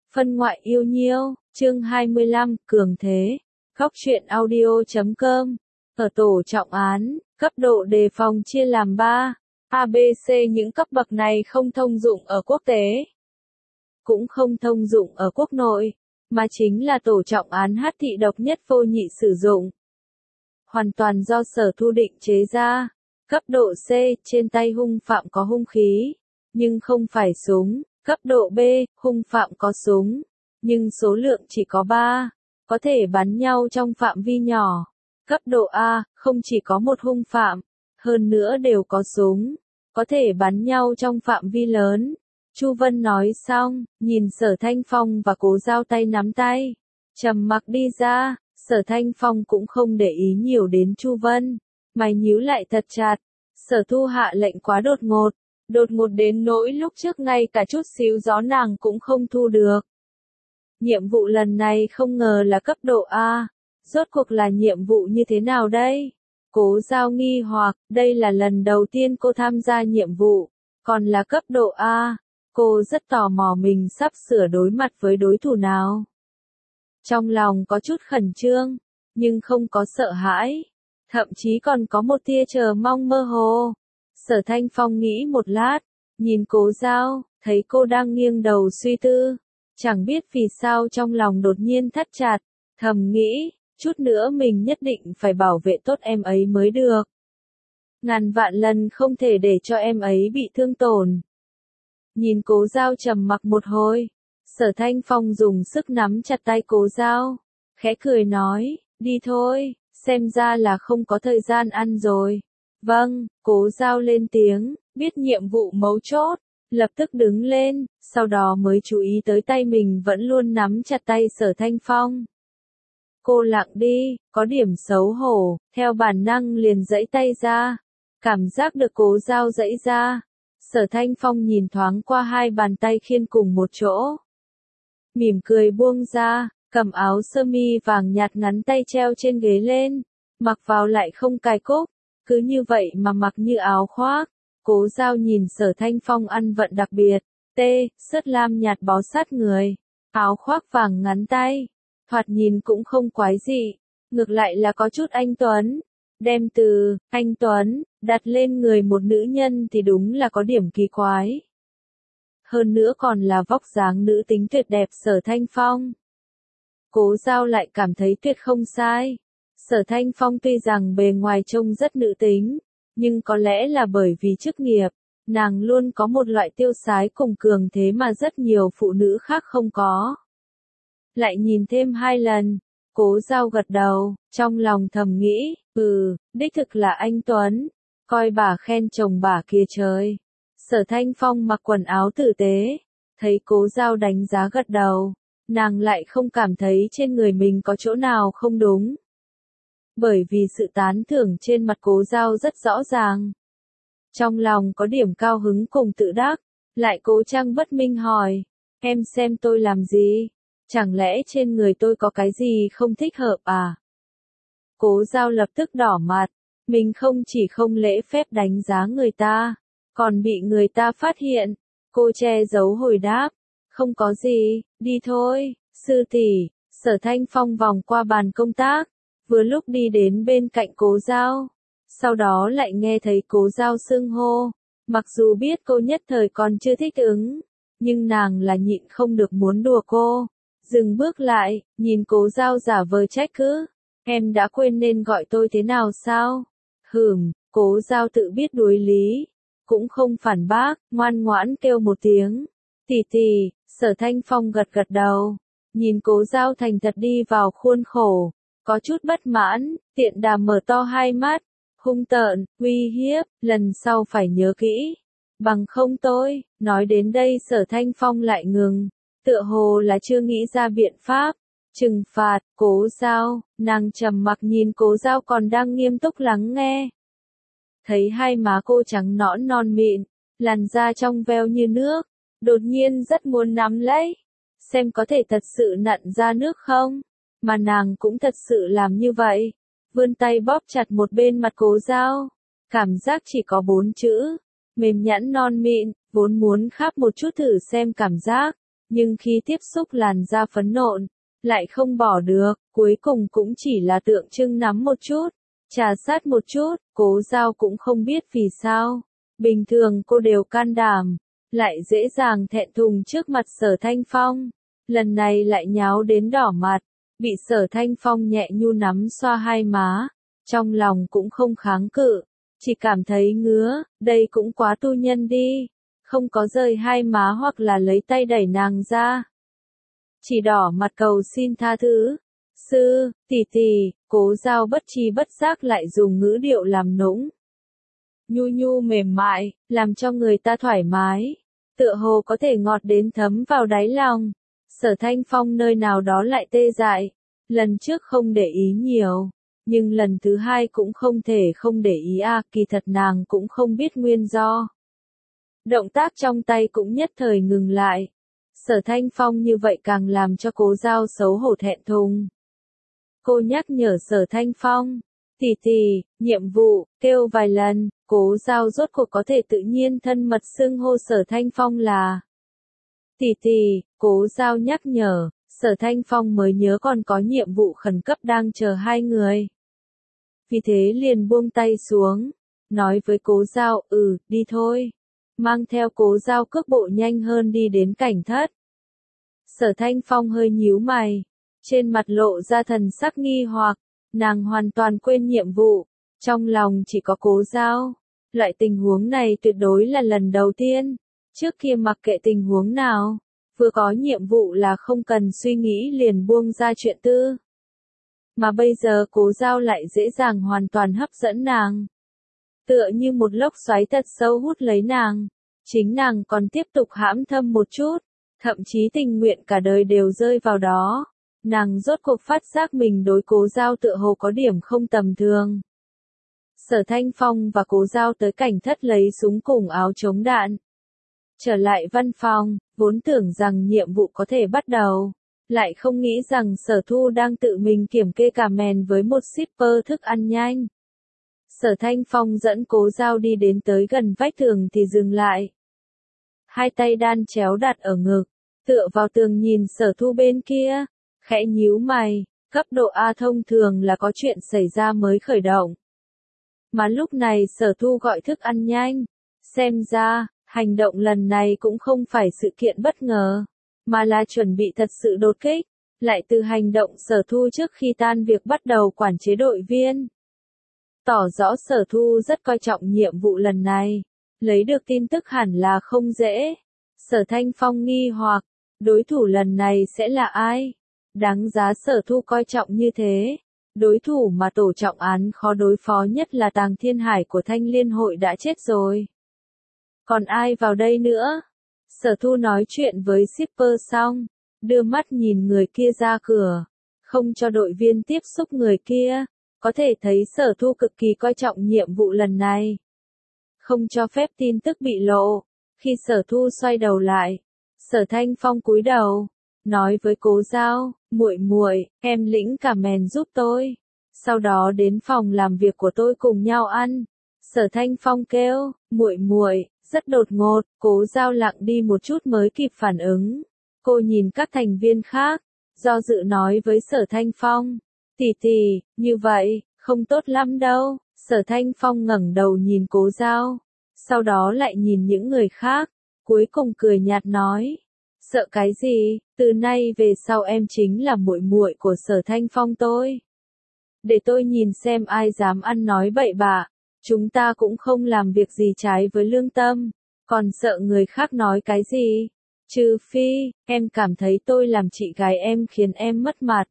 Phân ngoại yêu nhiêu, chương 25, cường thế. Góc truyện audio.com. Ở tổ trọng án, cấp độ đề phòng chia làm 3, ABC. Những cấp bậc này không thông dụng ở quốc tế, cũng không thông dụng ở quốc nội, mà chính là tổ trọng án hát thị độc nhất vô nhị sử dụng. Hoàn toàn do sở thu định chế ra. Cấp độ C, trên tay hung phạm có hung khí, nhưng không phải súng. Cấp độ B, hung phạm có súng, nhưng số lượng chỉ có 3, có thể bắn nhau trong phạm vi nhỏ. Cấp độ A, không chỉ có một hung phạm, hơn nữa đều có súng, có thể bắn nhau trong phạm vi lớn. Chu Vân nói xong, nhìn Sở Thanh Phong và Cố Giao tay nắm tay, trầm mặc đi ra. Sở Thanh Phong cũng không để ý nhiều đến Chu Vân, mày nhíu lại thật chặt. Sở Thu hạ lệnh quá đột ngột đến nỗi lúc trước ngay cả chút xíu gió nàng cũng không thu được. Nhiệm vụ lần này không ngờ là cấp độ A, rốt cuộc là nhiệm vụ như thế nào đây? Cố Giao nghi hoặc, đây là lần đầu tiên cô tham gia nhiệm vụ, còn là cấp độ A, cô rất tò mò mình sắp sửa đối mặt với đối thủ nào. Trong lòng có chút khẩn trương, nhưng không có sợ hãi, thậm chí còn có một tia chờ mong mơ hồ. Sở Thanh Phong nghĩ một lát, nhìn Cố Giao, thấy cô đang nghiêng đầu suy tư, chẳng biết vì sao trong lòng đột nhiên thắt chặt, thầm nghĩ, chút nữa mình nhất định phải bảo vệ tốt em ấy mới được. Ngàn vạn lần không thể để cho em ấy bị thương tổn. Nhìn Cố Giao trầm mặc một hồi, Sở Thanh Phong dùng sức nắm chặt tay Cố Giao, khẽ cười nói, đi thôi, xem ra là không có thời gian ăn rồi. Vâng, Cố Giao lên tiếng, biết nhiệm vụ mấu chốt, lập tức đứng lên, sau đó mới chú ý tới tay mình vẫn luôn nắm chặt tay Sở Thanh Phong. Cô lặng đi, có điểm xấu hổ, theo bản năng liền giãy tay ra, cảm giác được Cố Giao giãy ra. Sở Thanh Phong nhìn thoáng qua hai bàn tay khiên cùng một chỗ, mỉm cười buông ra, cầm áo sơ mi vàng nhạt ngắn tay treo trên ghế lên, mặc vào lại không cài cúc, cứ như vậy mà mặc như áo khoác. Cố Giao nhìn Sở Thanh Phong ăn vận đặc biệt, sớt lam nhạt bó sát người, áo khoác vàng ngắn tay, thoạt nhìn cũng không quái dị, ngược lại là có chút anh tuấn. Đem từ anh tuấn đặt lên người một nữ nhân thì đúng là có điểm kỳ quái. Hơn nữa còn là vóc dáng nữ tính tuyệt đẹp Sở Thanh Phong. Cố Giao lại cảm thấy tuyệt không sai. Sở Thanh Phong tuy rằng bề ngoài trông rất nữ tính, nhưng có lẽ là bởi vì chức nghiệp, nàng luôn có một loại tiêu sái cùng cường thế mà rất nhiều phụ nữ khác không có. Lại nhìn thêm 2 lần, Cố Giao gật đầu, trong lòng thầm nghĩ, đích thực là anh tuấn, coi bà khen chồng bà kia trời. Sở Thanh Phong mặc quần áo tử tế, thấy Cố Giao đánh giá gật đầu, nàng lại không cảm thấy trên người mình có chỗ nào không đúng. Bởi vì sự tán thưởng trên mặt Cố Giao rất rõ ràng. Trong lòng có điểm cao hứng cùng tự đắc, lại cố chăng bất minh hỏi, em xem tôi làm gì? Chẳng lẽ trên người tôi có cái gì không thích hợp à? Cố Giao lập tức đỏ mặt, mình không chỉ không lễ phép đánh giá người ta, còn bị người ta phát hiện. Cô che giấu hồi đáp, không có gì, đi thôi, sư tỷ. Sở Thanh Phong vòng qua bàn công tác, vừa lúc đi đến bên cạnh Cố Giao, sau đó lại nghe thấy Cố Giao xưng hô, mặc dù biết cô nhất thời còn chưa thích ứng, nhưng nàng là nhịn không được muốn đùa cô. Dừng bước lại, nhìn Cố Giao giả vờ trách cứ, em đã quên nên gọi tôi thế nào sao? Cố Giao tự biết đối lý, cũng không phản bác, ngoan ngoãn kêu một tiếng, tỷ. Sở Thanh Phong gật gật đầu, nhìn Cố Giao thành thật đi vào khuôn khổ, có chút bất mãn, tiện đà mở to hai mắt, hung tợn, uy hiếp, lần sau phải nhớ kỹ, bằng không tôi. Nói đến đây Sở Thanh Phong lại ngừng, tựa hồ là chưa nghĩ ra biện pháp trừng phạt Cố Giao. Nàng trầm mặc nhìn Cố Giao còn đang nghiêm túc lắng nghe. Thấy hai má cô trắng nõn non mịn, làn da trong veo như nước, đột nhiên rất muốn nắm lấy, xem có thể thật sự nặn ra nước không, mà nàng cũng thật sự làm như vậy, vươn tay bóp chặt một bên mặt Cố Giao, cảm giác chỉ có 4 chữ, mềm nhẵn non mịn, vốn muốn khắp một chút thử xem cảm giác, nhưng khi tiếp xúc làn da phấn nộn, lại không bỏ được, cuối cùng cũng chỉ là tượng trưng nắm một chút, trà sát một chút, Cố Dao cũng không biết vì sao. Bình thường cô đều can đảm, lại dễ dàng thẹn thùng trước mặt Sở Thanh Phong, lần này lại nháo đến đỏ mặt, bị Sở Thanh Phong nhẹ nhu nắm xoa hai má, trong lòng cũng không kháng cự, chỉ cảm thấy ngứa, đây cũng quá tu nhân đi, không có rời hai má hoặc là lấy tay đẩy nàng ra. Chỉ đỏ mặt cầu xin tha thứ. Sư, tỷ, Cố Dao bất tri bất giác lại dùng ngữ điệu làm nũng. Nhu nhu mềm mại, làm cho người ta thoải mái, tựa hồ có thể ngọt đến thấm vào đáy lòng. Sở Thanh Phong nơi nào đó lại tê dại, lần trước không để ý nhiều, nhưng lần thứ hai cũng không thể không để ý kỳ thật nàng cũng không biết nguyên do. Động tác trong tay cũng nhất thời ngừng lại. Sở Thanh Phong như vậy càng làm cho Cố Dao xấu hổ thẹn thùng. Cô nhắc nhở Sở Thanh Phong, tỷ, nhiệm vụ, kêu vài lần, Cố Dao rốt cuộc có thể tự nhiên thân mật xưng hô Sở Thanh Phong là tỷ, Cố Dao nhắc nhở, Sở Thanh Phong mới nhớ còn có nhiệm vụ khẩn cấp đang chờ hai người. Vì thế liền buông tay xuống, nói với Cố Dao, đi thôi. Mang theo Cố Dao cước bộ nhanh hơn đi đến cảnh thất. Sở Thanh Phong hơi nhíu mày, trên mặt lộ ra thần sắc nghi hoặc, nàng hoàn toàn quên nhiệm vụ, trong lòng chỉ có Cố Dao. Loại tình huống này tuyệt đối là lần đầu tiên, trước kia mặc kệ tình huống nào, vừa có nhiệm vụ là không cần suy nghĩ liền buông ra chuyện tư. Mà bây giờ Cố Dao lại dễ dàng hoàn toàn hấp dẫn nàng. Tựa như một lốc xoáy thật sâu hút lấy nàng, chính nàng còn tiếp tục hãm thâm một chút, thậm chí tình nguyện cả đời đều rơi vào đó. Nàng rốt cuộc phát giác mình đối Cố Dao tựa hồ có điểm không tầm thường. Sở Thanh Phong và Cố Dao tới cảnh thất lấy súng cùng áo chống đạn. Trở lại văn phòng, vốn tưởng rằng nhiệm vụ có thể bắt đầu, lại không nghĩ rằng Sở Thu đang tự mình kiểm kê cà mèn với một shipper thức ăn nhanh. Sở Thanh Phong dẫn Cố Dao đi đến tới gần vách tường thì dừng lại. Hai tay đan chéo đặt ở ngực, tựa vào tường nhìn Sở Thu bên kia, khẽ nhíu mày, cấp độ A thông thường là có chuyện xảy ra mới khởi động. Mà lúc này Sở Thu gọi thức ăn nhanh, xem ra, hành động lần này cũng không phải sự kiện bất ngờ, mà là chuẩn bị thật sự đột kích, lại từ hành động Sở Thu trước khi tan việc bắt đầu quản chế đội viên. Tỏ rõ Sở Thu rất coi trọng nhiệm vụ lần này, lấy được tin tức hẳn là không dễ. Sở Thanh Phong nghi hoặc, đối thủ lần này sẽ là ai? Đáng giá Sở Thu coi trọng như thế. Đối thủ mà tổ trọng án khó đối phó nhất là Tàng Thiên Hải của Thanh Liên hội đã chết rồi. Còn ai vào đây nữa? Sở Thu nói chuyện với shipper xong, đưa mắt nhìn người kia ra cửa, không cho đội viên tiếp xúc người kia, có thể thấy Sở Thu cực kỳ coi trọng nhiệm vụ lần này. Không cho phép tin tức bị lộ. Khi Sở Thu xoay đầu lại, Sở Thanh Phong cúi đầu, nói với Cố Dao, muội, em lĩnh cả mèn giúp tôi. Sau đó đến phòng làm việc của tôi cùng nhau ăn. Sở Thanh Phong kêu, muội, rất đột ngột, Cố Dao lặng đi một chút mới kịp phản ứng. Cô nhìn các thành viên khác, do dự nói với Sở Thanh Phong, tỷ, như vậy, không tốt lắm đâu. Sở Thanh Phong ngẩng đầu nhìn Cố Dao, sau đó lại nhìn những người khác, cuối cùng cười nhạt nói, sợ cái gì, từ nay về sau em chính là muội của Sở Thanh Phong tôi. Để tôi nhìn xem ai dám ăn nói bậy bạ, chúng ta cũng không làm việc gì trái với lương tâm, còn sợ người khác nói cái gì, trừ phi, em cảm thấy tôi làm chị gái em khiến em mất mặt.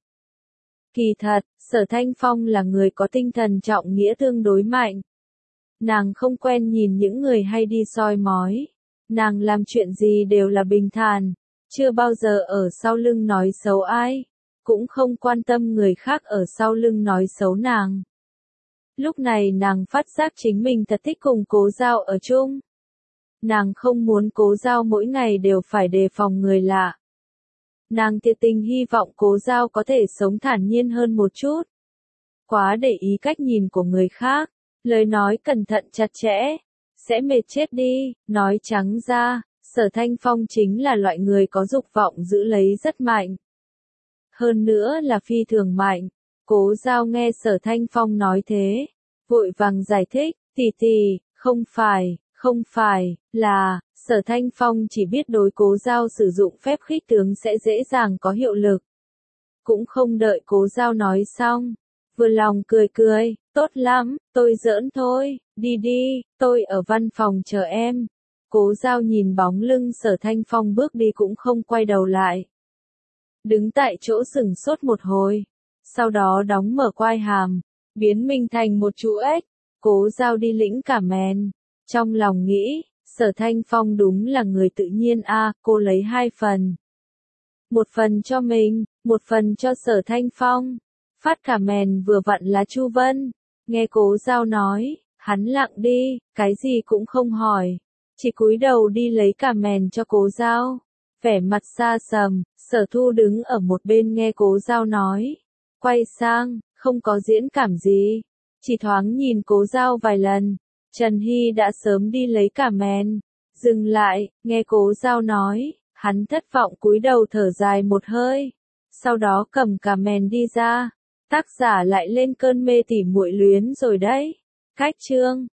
Kỳ thật, Sở Thanh Phong là người có tinh thần trọng nghĩa tương đối mạnh. Nàng không quen nhìn những người hay đi soi mói. Nàng làm chuyện gì đều là bình thản, chưa bao giờ ở sau lưng nói xấu ai, cũng không quan tâm người khác ở sau lưng nói xấu nàng. Lúc này nàng phát giác chính mình thật thích cùng Cố Dao ở chung. Nàng không muốn Cố Dao mỗi ngày đều phải đề phòng người lạ. Nàng thiệt tình hy vọng Cố Dao có thể sống thản nhiên hơn một chút. Quá để ý cách nhìn của người khác, lời nói cẩn thận chặt chẽ, sẽ mệt chết đi, nói trắng ra, Sở Thanh Phong chính là loại người có dục vọng giữ lấy rất mạnh. Hơn nữa là phi thường mạnh. Cố Giao nghe Sở Thanh Phong nói thế, vội vàng giải thích, tỷ, không phải, là, Sở Thanh Phong chỉ biết đối Cố Giao sử dụng phép khích tướng sẽ dễ dàng có hiệu lực. Cũng không đợi Cố Giao nói xong, vừa lòng cười, tốt lắm, tôi giỡn thôi, đi, tôi ở văn phòng chờ em. Cố Giao nhìn bóng lưng Sở Thanh Phong bước đi cũng không quay đầu lại. Đứng tại chỗ sửng sốt một hồi, sau đó đóng mở quai hàm, biến mình thành một chú ếch. Cố Giao đi lĩnh cả mèn, trong lòng nghĩ, Sở Thanh Phong đúng là người tự nhiên a, cô lấy 2 phần. Một phần cho mình, một phần cho Sở Thanh Phong. Phát cả mèn vừa vặn là Chu Vân. Nghe Cố Giao nói, hắn lặng đi, cái gì cũng không hỏi, chỉ cúi đầu đi lấy cả mèn cho Cố Giao. Vẻ mặt xa sầm, Sở Thu đứng ở một bên nghe Cố Giao nói, quay sang, không có diễn cảm gì, chỉ thoáng nhìn Cố Giao vài lần. Trần Hy đã sớm đi lấy cả mèn, dừng lại, nghe Cố Giao nói, hắn thất vọng cúi đầu thở dài một hơi, sau đó cầm cả mèn đi ra. Tác giả lại lên cơn mê tỉ muội luyến rồi đấy. Cách chương